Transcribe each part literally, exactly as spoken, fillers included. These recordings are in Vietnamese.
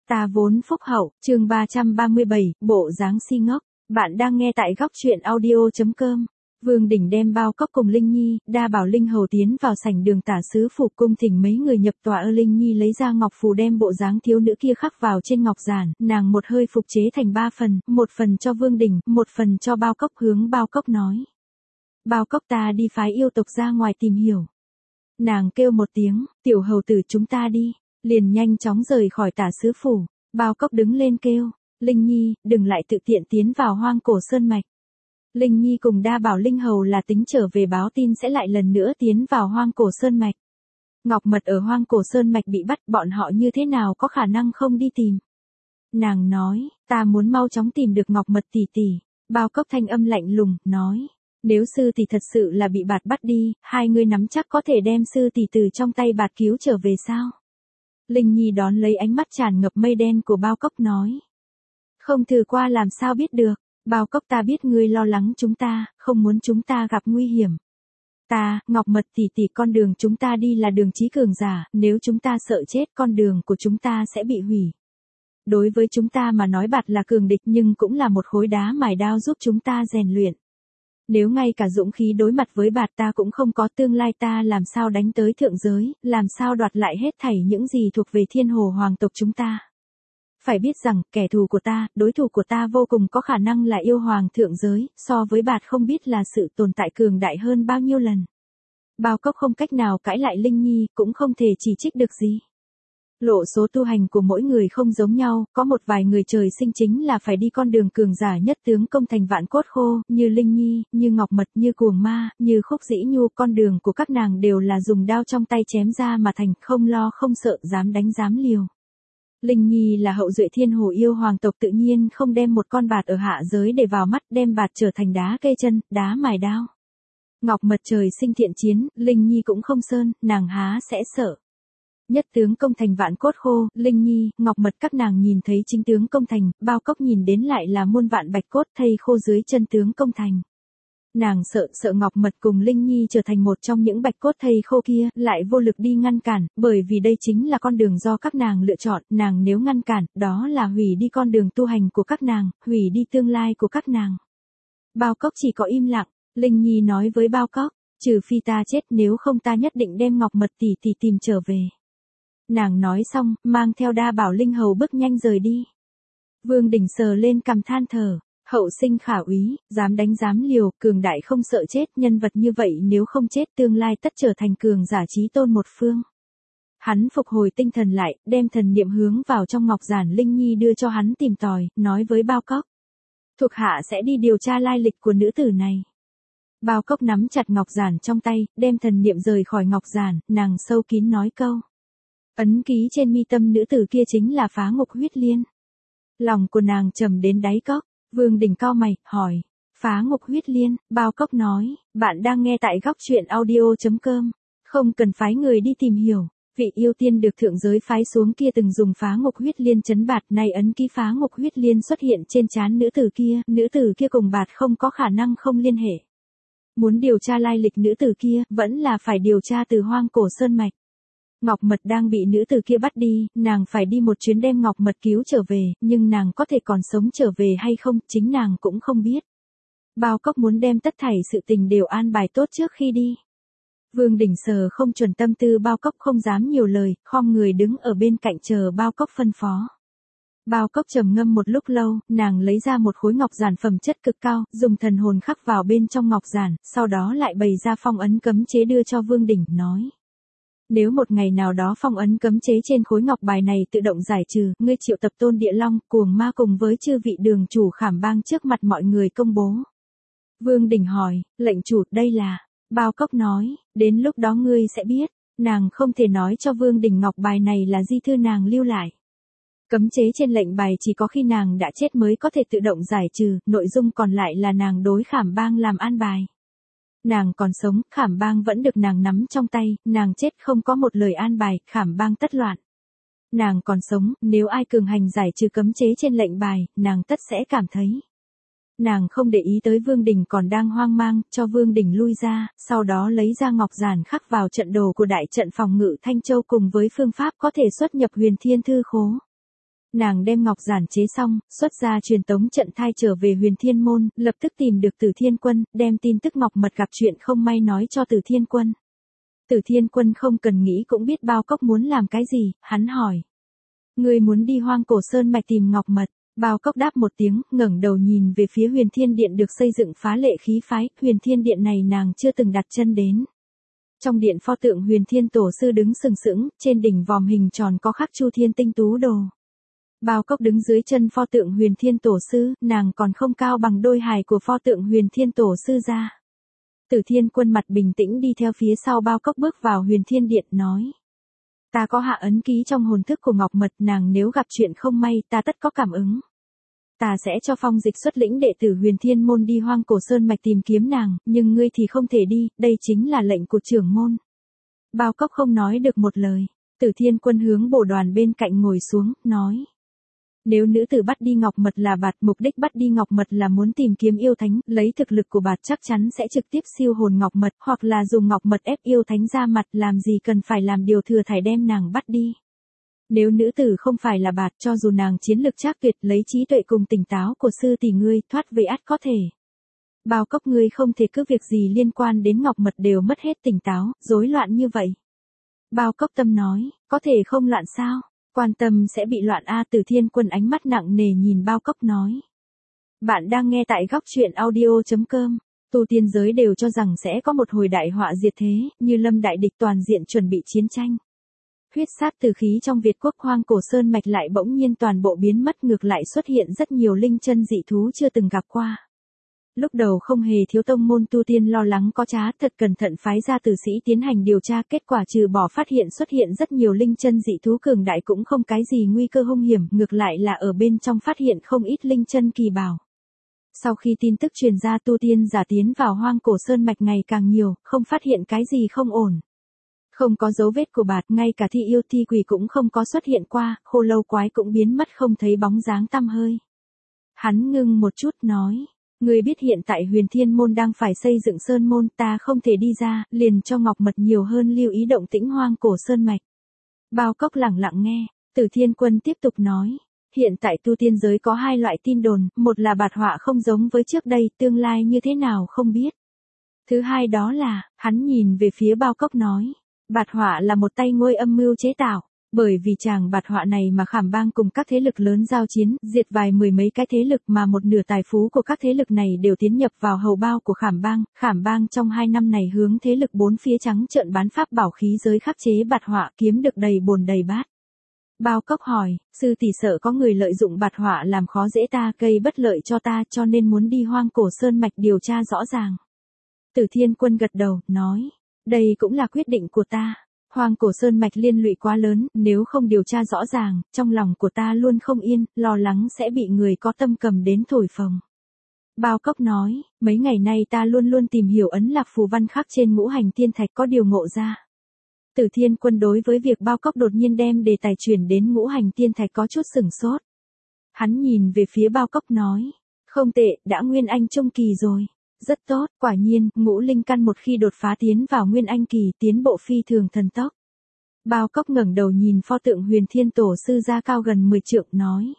Ta vốn phúc hậu, chương ba trăm ba mươi bảy, bộ dáng si ngốc. Bạn đang nghe tại góc truyện audio chấm com. Vương Đình đem Bao Cốc cùng Linh Nhi, Đa Bảo Linh Hầu tiến vào sảnh đường tả sứ phủ cung thỉnh mấy người nhập tòa. Ơ Linh Nhi lấy ra ngọc phù đem bộ dáng thiếu nữ kia khắc vào trên ngọc giản, nàng một hơi phục chế thành ba phần, một phần cho Vương Đình, một phần cho Bao Cốc. Hướng Bao Cốc nói: Bao Cốc, ta đi phái yêu tộc ra ngoài tìm hiểu. Nàng kêu một tiếng, tiểu hầu tử chúng ta đi, liền nhanh chóng rời khỏi tả sứ phủ. Bao Cốc đứng lên kêu: Linh Nhi, đừng lại tự tiện tiến vào hoang cổ sơn mạch. Linh Nhi cùng Đa Bảo Linh Hầu là tính trở về báo tin sẽ lại lần nữa tiến vào hoang cổ sơn mạch. Ngọc Mật ở hoang cổ sơn mạch bị bắt, bọn họ như thế nào có khả năng không đi tìm. Nàng nói, ta muốn mau chóng tìm được Ngọc Mật tỷ tỷ. Bao Cốc thanh âm lạnh lùng, nói, nếu sư tỷ thật sự là bị bạt bắt đi, hai người nắm chắc có thể đem sư tỷ từ trong tay bạt cứu trở về sao? Linh Nhi đón lấy ánh mắt tràn ngập mây đen của Bao Cốc nói, không thử qua làm sao biết được. Bao Cốc, ta biết ngươi lo lắng chúng ta, không muốn chúng ta gặp nguy hiểm. Ta, Ngọc Mật tỷ tỷ, con đường chúng ta đi là đường chí cường giả, nếu chúng ta sợ chết, con đường của chúng ta sẽ bị hủy. Đối với chúng ta mà nói bạt là cường địch nhưng cũng là một khối đá mài đao giúp chúng ta rèn luyện. Nếu ngay cả dũng khí đối mặt với bạt ta cũng không có, tương lai ta làm sao đánh tới thượng giới, làm sao đoạt lại hết thảy những gì thuộc về thiên hồ hoàng tộc chúng ta. Phải biết rằng, kẻ thù của ta, đối thủ của ta vô cùng có khả năng là yêu hoàng thượng giới, so với bạt không biết là sự tồn tại cường đại hơn bao nhiêu lần. Bao Cốc không cách nào cãi lại Linh Nhi, cũng không thể chỉ trích được gì. Lộ số tu hành của mỗi người không giống nhau, có một vài người trời sinh chính là phải đi con đường cường giả nhất tướng công thành vạn cốt khô, như Linh Nhi, như Ngọc Mật, như Cuồng Ma, như Khúc Dĩ Nhu, con đường của các nàng đều là dùng đao trong tay chém ra mà thành, không lo không sợ, dám đánh dám liều. Linh Nhi là hậu duệ thiên hồ yêu hoàng tộc, tự nhiên không đem một con bạt ở hạ giới để vào mắt, đem bạt trở thành đá kê chân, đá mài đao. Ngọc Mật trời sinh thiện chiến, Linh Nhi cũng không sơn, nàng há sẽ sợ. Nhất tướng công thành vạn cốt khô, Linh Nhi, Ngọc Mật các nàng nhìn thấy chính tướng công thành, Bao Cốc nhìn đến lại là muôn vạn bạch cốt thây khô dưới chân tướng công thành. Nàng sợ, sợ Ngọc Mật cùng Linh Nhi trở thành một trong những bạch cốt thây khô kia, lại vô lực đi ngăn cản, bởi vì đây chính là con đường do các nàng lựa chọn, nàng nếu ngăn cản, đó là hủy đi con đường tu hành của các nàng, hủy đi tương lai của các nàng. Bao Cốc chỉ có im lặng, Linh Nhi nói với Bao Cốc, trừ phi ta chết, nếu không ta nhất định đem Ngọc Mật tỷ tỷ tìm trở về. Nàng nói xong, mang theo Đa Bảo Linh Hầu bước nhanh rời đi. Vương Đình sờ lên cằm than thở. Hậu sinh khả úy, dám đánh dám liều, cường đại không sợ chết, nhân vật như vậy nếu không chết tương lai tất trở thành cường giả chí tôn một phương. Hắn phục hồi tinh thần lại, đem thần niệm hướng vào trong ngọc giản Linh Nhi đưa cho hắn tìm tòi, nói với Bao Cốc. Thuộc hạ sẽ đi điều tra lai lịch của nữ tử này. Bao Cốc nắm chặt ngọc giản trong tay, đem thần niệm rời khỏi ngọc giản, nàng sâu kín nói câu. Ấn ký trên mi tâm nữ tử kia chính là Phá Ngục Huyết Liên. Lòng của nàng trầm đến đáy cốc. Vương Đình cau mày, hỏi, Phá Ngục Huyết Liên. Bao Cốc nói, bạn đang nghe tại góc truyện audio chấm com, không cần phái người đi tìm hiểu, vị yêu tiên được thượng giới phái xuống kia từng dùng Phá Ngục Huyết Liên trấn bạt, nay ấn ký Phá Ngục Huyết Liên xuất hiện trên trán nữ tử kia, nữ tử kia cùng bạt không có khả năng không liên hệ. Muốn điều tra lai lịch nữ tử kia, vẫn là phải điều tra từ hoang cổ sơn mạch. Ngọc Mật đang bị nữ tử kia bắt đi, nàng phải đi một chuyến đem Ngọc Mật cứu trở về, nhưng nàng có thể còn sống trở về hay không, chính nàng cũng không biết. Bao Cốc muốn đem tất thảy sự tình đều an bài tốt trước khi đi. Vương Đình sờ không chuẩn tâm tư Bao Cốc, không dám nhiều lời, khom người đứng ở bên cạnh chờ Bao Cốc phân phó. Bao Cốc trầm ngâm một lúc lâu, nàng lấy ra một khối ngọc giản phẩm chất cực cao, dùng thần hồn khắc vào bên trong ngọc giản, sau đó lại bày ra phong ấn cấm chế đưa cho Vương Đình, nói. Nếu một ngày nào đó phong ấn cấm chế trên khối ngọc bài này tự động giải trừ, ngươi triệu tập Tôn Địa Long, Cuồng Ma cùng với chư vị đường chủ Khảm Bang trước mặt mọi người công bố. Vương Đình hỏi, lệnh chủ, đây là. Bao Cốc nói, đến lúc đó ngươi sẽ biết. Nàng không thể nói cho Vương Đình ngọc bài này là di thư nàng lưu lại. Cấm chế trên lệnh bài chỉ có khi nàng đã chết mới có thể tự động giải trừ, nội dung còn lại là nàng đối Khảm Bang làm an bài. Nàng còn sống, Khảm Bang vẫn được nàng nắm trong tay, nàng chết không có một lời an bài, Khảm Bang tất loạn. Nàng còn sống, nếu ai cường hành giải trừ cấm chế trên lệnh bài, nàng tất sẽ cảm thấy. Nàng không để ý tới Vương Đình còn đang hoang mang, cho Vương Đình lui ra, sau đó lấy ra ngọc giản khắc vào trận đồ của đại trận phòng ngự Thanh Châu cùng với phương pháp có thể xuất nhập Huyền Thiên Thư Khố. Nàng đem ngọc giản chế xong, xuất ra truyền tống trận thai trở về Huyền Thiên Môn, lập tức tìm được Tử Thiên Quân, đem tin tức Ngọc Mật gặp chuyện không may nói cho Tử Thiên Quân. Tử Thiên Quân không cần nghĩ cũng biết Bao Cốc muốn làm cái gì, hắn hỏi. Ngươi muốn đi Hoang Cổ Sơn mạch tìm Ngọc Mật. Bao Cốc đáp một tiếng, ngẩng đầu nhìn về phía Huyền Thiên Điện được xây dựng phá lệ khí phái, Huyền Thiên Điện này nàng chưa từng đặt chân đến. Trong điện pho tượng Huyền Thiên Tổ Sư đứng sừng sững, trên đỉnh vòm hình tròn có khắc Chu Thiên tinh tú đồ. Bao Cốc đứng dưới chân pho tượng Huyền Thiên Tổ Sư, nàng còn không cao bằng đôi hài của pho tượng Huyền Thiên Tổ Sư ra. Tử Thiên Quân mặt bình tĩnh đi theo phía sau Bao Cốc bước vào Huyền Thiên Điện nói. Ta có hạ ấn ký trong hồn thức của Ngọc Mật, nàng nếu gặp chuyện không may ta tất có cảm ứng. Ta sẽ cho Phong Dịch xuất lĩnh đệ tử Huyền Thiên Môn đi Hoang Cổ Sơn mạch tìm kiếm nàng, nhưng ngươi thì không thể đi, đây chính là lệnh của trưởng môn. Bao Cốc không nói được một lời. Tử Thiên Quân hướng bổ đoàn bên cạnh ngồi xuống, nói. Nếu nữ tử bắt đi Ngọc Mật là bạt, mục đích bắt đi Ngọc Mật là muốn tìm kiếm yêu thánh, lấy thực lực của bạt chắc chắn sẽ trực tiếp siêu hồn Ngọc Mật, hoặc là dùng Ngọc Mật ép yêu thánh ra mặt, làm gì cần phải làm điều thừa thải đem nàng bắt đi. Nếu nữ tử không phải là bạt, cho dù nàng chiến lực trác tuyệt, lấy trí tuệ cùng tỉnh táo của sư tỷ ngươi, thoát về ắt có thể. Bao Cốc ngươi không thể cứ việc gì liên quan đến Ngọc Mật đều mất hết tỉnh táo, rối loạn như vậy. Bao Cốc tâm nói, có thể không loạn sao? Quan tâm sẽ bị loạn a. Tử Thiên Quân ánh mắt nặng nề nhìn Bao Cốc nói. Bạn đang nghe tại góc truyện audio.com. Tu tiên giới đều cho rằng sẽ có một hồi đại họa diệt thế, như lâm đại địch toàn diện chuẩn bị chiến tranh. Huyết sát từ khí trong Việt quốc Hoang Cổ Sơn mạch lại bỗng nhiên toàn bộ biến mất, ngược lại xuất hiện rất nhiều linh chân dị thú chưa từng gặp qua. Lúc đầu không hề thiếu tông môn tu tiên lo lắng có trá, thật cẩn thận phái ra tử sĩ tiến hành điều tra, kết quả trừ bỏ phát hiện xuất hiện rất nhiều linh chân dị thú cường đại cũng không cái gì nguy cơ hung hiểm, ngược lại là ở bên trong phát hiện không ít linh chân kỳ bảo. Sau khi tin tức truyền ra, tu tiên giả tiến vào Hoang Cổ Sơn mạch ngày càng nhiều, không phát hiện cái gì không ổn. Không có dấu vết của bạt, ngay cả thi yêu thi quỷ cũng không có xuất hiện qua, khô lâu quái cũng biến mất không thấy bóng dáng tăm hơi. Hắn ngưng một chút nói. Ngươi biết hiện tại Huyền Thiên Môn đang phải xây dựng Sơn Môn, ta không thể đi ra, liền cho Ngọc Mật nhiều hơn lưu ý động tĩnh Hoang Cổ Sơn mạch. Bao Cốc lẳng lặng nghe, Tử Thiên Quân tiếp tục nói, hiện tại tu tiên giới có hai loại tin đồn, một là bạt họa không giống với trước đây, tương lai như thế nào không biết. Thứ hai đó là, hắn nhìn về phía Bao Cốc nói, bạt họa là một tay ngôi âm mưu chế tạo. Bởi vì chàng bạt họa này mà Khảm Bang cùng các thế lực lớn giao chiến, diệt vài mười mấy cái thế lực mà một nửa tài phú của các thế lực này đều tiến nhập vào hầu bao của Khảm Bang. Khảm Bang trong hai năm này hướng thế lực bốn phía trắng trợn bán pháp bảo khí giới khắc chế bạt họa, kiếm được đầy bồn đầy bát. Bao Cốc hỏi, sư tỷ sợ có người lợi dụng bạt họa làm khó dễ ta, gây bất lợi cho ta, cho nên muốn đi Hoang Cổ Sơn mạch điều tra rõ ràng. Tử Thiên Quân gật đầu, nói, đây cũng là quyết định của ta. Hoang Cổ Sơn mạch liên lụy quá lớn, nếu không điều tra rõ ràng, trong lòng của ta luôn không yên, lo lắng sẽ bị người có tâm cầm đến thổi phồng. Bao Cốc nói, mấy ngày nay ta luôn luôn tìm hiểu ấn lạc phù văn khắc trên ngũ hành tiên thạch, có điều ngộ ra. Tử Thiên Quân đối với việc Bao Cốc đột nhiên đem đề tài chuyển đến ngũ hành tiên thạch có chút sửng sốt. Hắn nhìn về phía Bao Cốc nói, không tệ, đã Nguyên Anh trung kỳ rồi. Rất tốt, quả nhiên, ngũ linh căn một khi đột phá tiến vào Nguyên Anh kỳ, tiến bộ phi thường thần tốc. Bao Cốc ngẩng đầu nhìn pho tượng Huyền Thiên Tổ Sư ra cao gần mười trượng nói.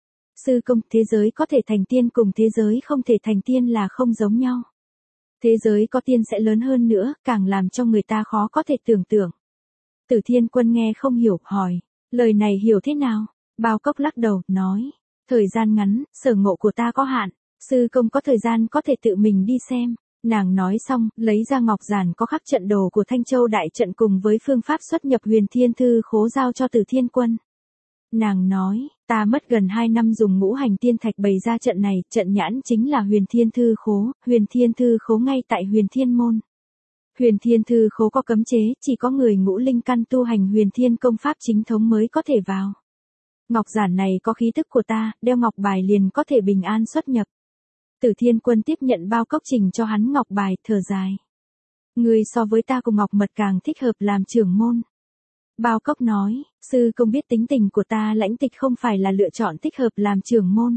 Sư công, thế giới có thể thành tiên cùng thế giới không thể thành tiên là không giống nhau. Thế giới có tiên sẽ lớn hơn nữa, càng làm cho người ta khó có thể tưởng tượng. Tử Thiên Quân nghe không hiểu, hỏi, lời này hiểu thế nào? Bao Cốc lắc đầu, nói, thời gian ngắn, sở ngộ của ta có hạn. Sư công có thời gian có thể tự mình đi xem. Nàng nói xong, lấy ra ngọc giản có khắc trận đồ của Thanh Châu đại trận cùng với phương pháp xuất nhập Huyền Thiên Thư Khố giao cho Tử Thiên Quân. Nàng nói, ta mất gần hai năm dùng ngũ hành tiên thạch bày ra trận này, trận nhãn chính là Huyền Thiên Thư Khố, Huyền Thiên Thư Khố ngay tại Huyền Thiên Môn. Huyền Thiên Thư Khố có cấm chế, chỉ có người ngũ linh căn tu hành Huyền Thiên công pháp chính thống mới có thể vào. Ngọc giản này có khí tức của ta, đeo ngọc bài liền có thể bình an xuất nhập. Tử Thiên Quân tiếp nhận Bao Cốc trình cho hắn ngọc bài, thở dài. Ngươi so với ta cùng Ngọc Mật càng thích hợp làm trưởng môn. Bao Cốc nói, sư công biết tính tình của ta lãnh tịch không phải là lựa chọn thích hợp làm trưởng môn.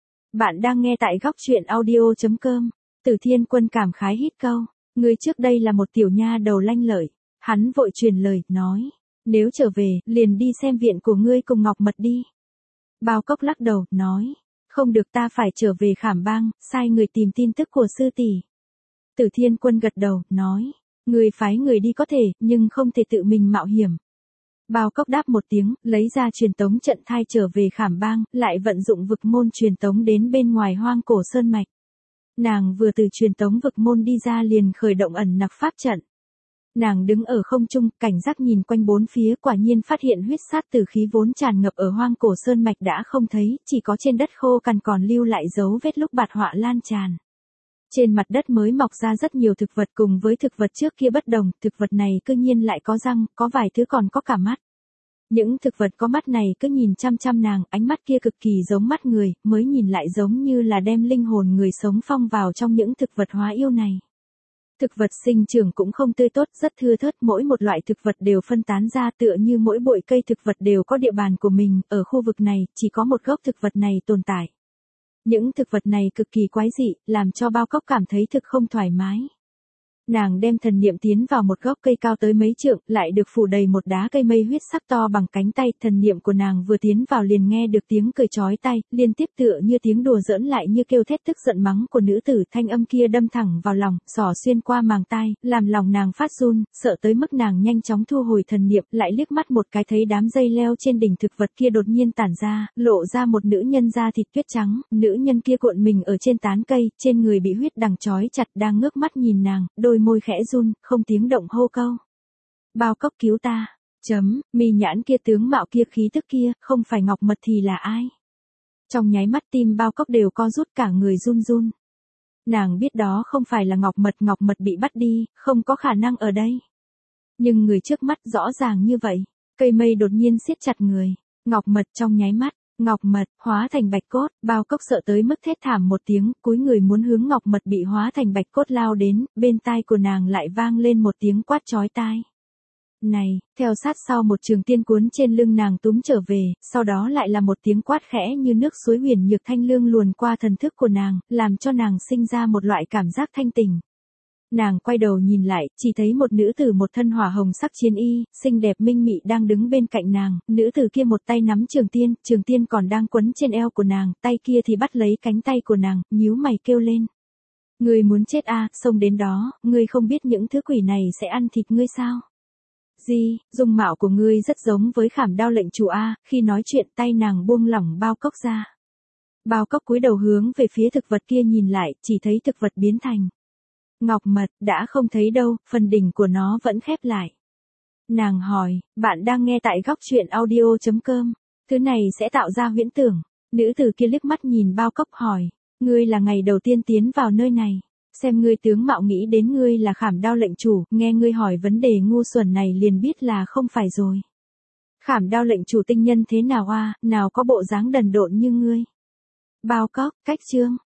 Bạn đang nghe tại góc truyện audio.com. Tử Thiên Quân cảm khái hít câu, ngươi trước đây là một tiểu nha đầu lanh lợi. Hắn vội truyền lời, nói, nếu trở về, liền đi xem viện của ngươi cùng Ngọc Mật đi. Bao Cốc lắc đầu, nói. Không được, ta phải trở về Khảm Bang, sai người tìm tin tức của sư tỷ. Tử Thiên Quân gật đầu, nói. Người phái người đi có thể, nhưng không thể tự mình mạo hiểm. Bao Cốc đáp một tiếng, lấy ra truyền tống trận thai trở về Khảm Bang, lại vận dụng vực môn truyền tống đến bên ngoài Hoang Cổ Sơn Mạch. Nàng vừa từ truyền tống vực môn đi ra liền khởi động ẩn nặc pháp trận. Nàng đứng ở không trung, cảnh giác nhìn quanh bốn phía, quả nhiên phát hiện huyết sát tử khí vốn tràn ngập ở Hoang Cổ Sơn Mạch đã không thấy, chỉ có trên đất khô cằn còn lưu lại dấu vết lúc bạt họa lan tràn. Trên mặt đất mới mọc ra rất nhiều thực vật, cùng với thực vật trước kia bất đồng, thực vật này cư nhiên lại có răng, có vài thứ còn có cả mắt. Những thực vật có mắt này cứ nhìn chăm chăm nàng, ánh mắt kia cực kỳ giống mắt người, mới nhìn lại giống như là đem linh hồn người sống phong vào trong những thực vật hóa yêu này. Thực vật sinh trưởng cũng không tươi tốt, rất thưa thớt, mỗi một loại thực vật đều phân tán ra, tựa như mỗi bụi cây thực vật đều có địa bàn của mình, ở khu vực này, chỉ có một gốc thực vật này tồn tại. Những thực vật này cực kỳ quái dị, làm cho Bao Cốc cảm thấy thực không thoải mái. Nàng đem thần niệm tiến vào một gốc cây cao tới mấy trượng, lại được phủ đầy một đá cây mây huyết sắc to bằng cánh tay, thần niệm của nàng vừa tiến vào liền nghe được tiếng cười chói tai, liên tiếp tựa như tiếng đùa giỡn lại như kêu thét tức giận mắng của nữ tử, thanh âm kia đâm thẳng vào lòng, xỏ xuyên qua màng tai, làm lòng nàng phát run, sợ tới mức nàng nhanh chóng thu hồi thần niệm, lại liếc mắt một cái thấy đám dây leo trên đỉnh thực vật kia đột nhiên tản ra, lộ ra một nữ nhân da thịt tuyết trắng, nữ nhân kia cuộn mình ở trên tán cây, trên người bị huyết đằng trói chặt, đang ngước mắt nhìn nàng, đôi môi khẽ run, không tiếng động hô câu. Bao Cốc cứu ta. Chấm, mi nhãn kia tướng mạo kia khí tức kia, không phải Ngọc Mật thì là ai? Trong nháy mắt tim Bao Cốc đều co rút, cả người run run. Nàng biết đó không phải là Ngọc Mật, Ngọc Mật bị bắt đi, không có khả năng ở đây. Nhưng người trước mắt rõ ràng như vậy, cây mây đột nhiên siết chặt người. Ngọc Mật trong nháy mắt. Ngọc Mật, hóa thành bạch cốt, Bao Cốc sợ tới mức thét thảm một tiếng, cúi người muốn hướng Ngọc Mật bị hóa thành bạch cốt lao đến, bên tai của nàng lại vang lên một tiếng quát chói tai. Này, theo sát sau một trường tiên cuốn trên lưng nàng túm trở về, sau đó lại là một tiếng quát khẽ như nước suối huyền nhược thanh lương luồn qua thần thức của nàng, làm cho nàng sinh ra một loại cảm giác thanh tỉnh. Nàng quay đầu nhìn lại, chỉ thấy một nữ tử một thân hỏa hồng sắc chiến y, xinh đẹp minh mị đang đứng bên cạnh nàng, nữ tử kia một tay nắm trường tiên, trường tiên còn đang quấn trên eo của nàng, tay kia thì bắt lấy cánh tay của nàng, nhíu mày kêu lên. Ngươi muốn chết à, xông đến đó, ngươi không biết những thứ quỷ này sẽ ăn thịt ngươi sao? Gì, dung mạo của ngươi rất giống với Khảm Đao lệnh chủ a, khi nói chuyện tay nàng buông lỏng Bao Cốc ra. Bao Cốc cúi đầu hướng về phía thực vật kia nhìn lại, chỉ thấy thực vật biến thành Ngọc Mật, đã không thấy đâu, phần đỉnh của nó vẫn khép lại. Nàng hỏi, bạn đang nghe tại góc truyện audio chấm com, thứ này sẽ tạo ra huyễn tưởng. Nữ tử kia liếc mắt nhìn Bao Cốc hỏi, ngươi là ngày đầu tiên tiến vào nơi này, xem ngươi tướng mạo nghĩ đến ngươi là Khảm Đao lệnh chủ, nghe ngươi hỏi vấn đề ngu xuẩn này liền biết là không phải rồi. Khảm Đao lệnh chủ tinh nhân thế nào a, nào có bộ dáng đần độn như ngươi. Bao Cốc, cách chương.